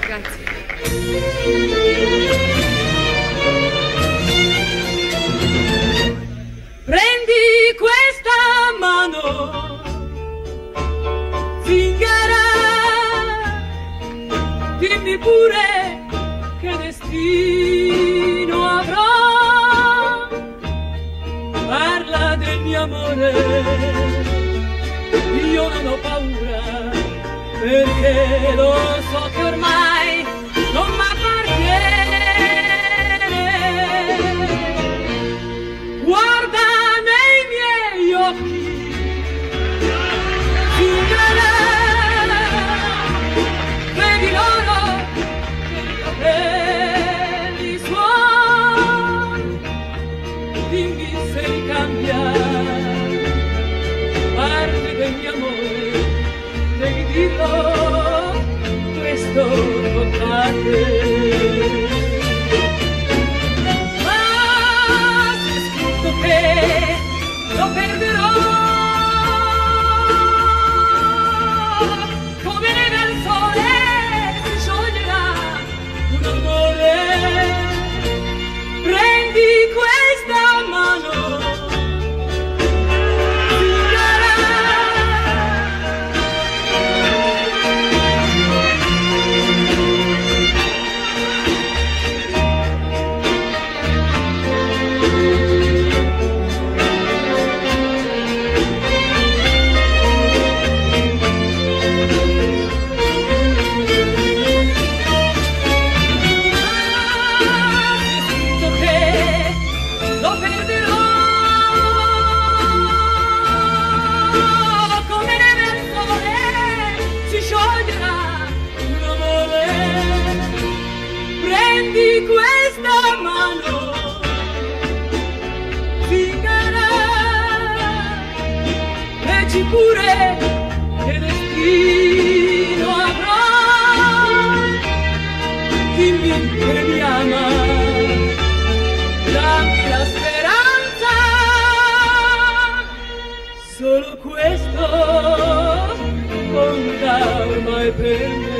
Grazie. Prendi questa mano, zingara, dimmi pure che destino avrò. Parla del mio amore, io non ho paura, perché lo so che ormai non m'appartiene. Guarda nei miei occhi, zingara, vedi loro i capelli suoi, dimmi se li cambia, parli del mio amore, devi dirlo, questo tocca a te. Ma c'è scritto che lo perderò, come neve al sole si scioglierà un amore. Prendi questa mano, zingara, questa mano, zingara, leggi pure che destino avrò, dimmi che mi ama, dammi la speranza, solo questo conta ormai per me.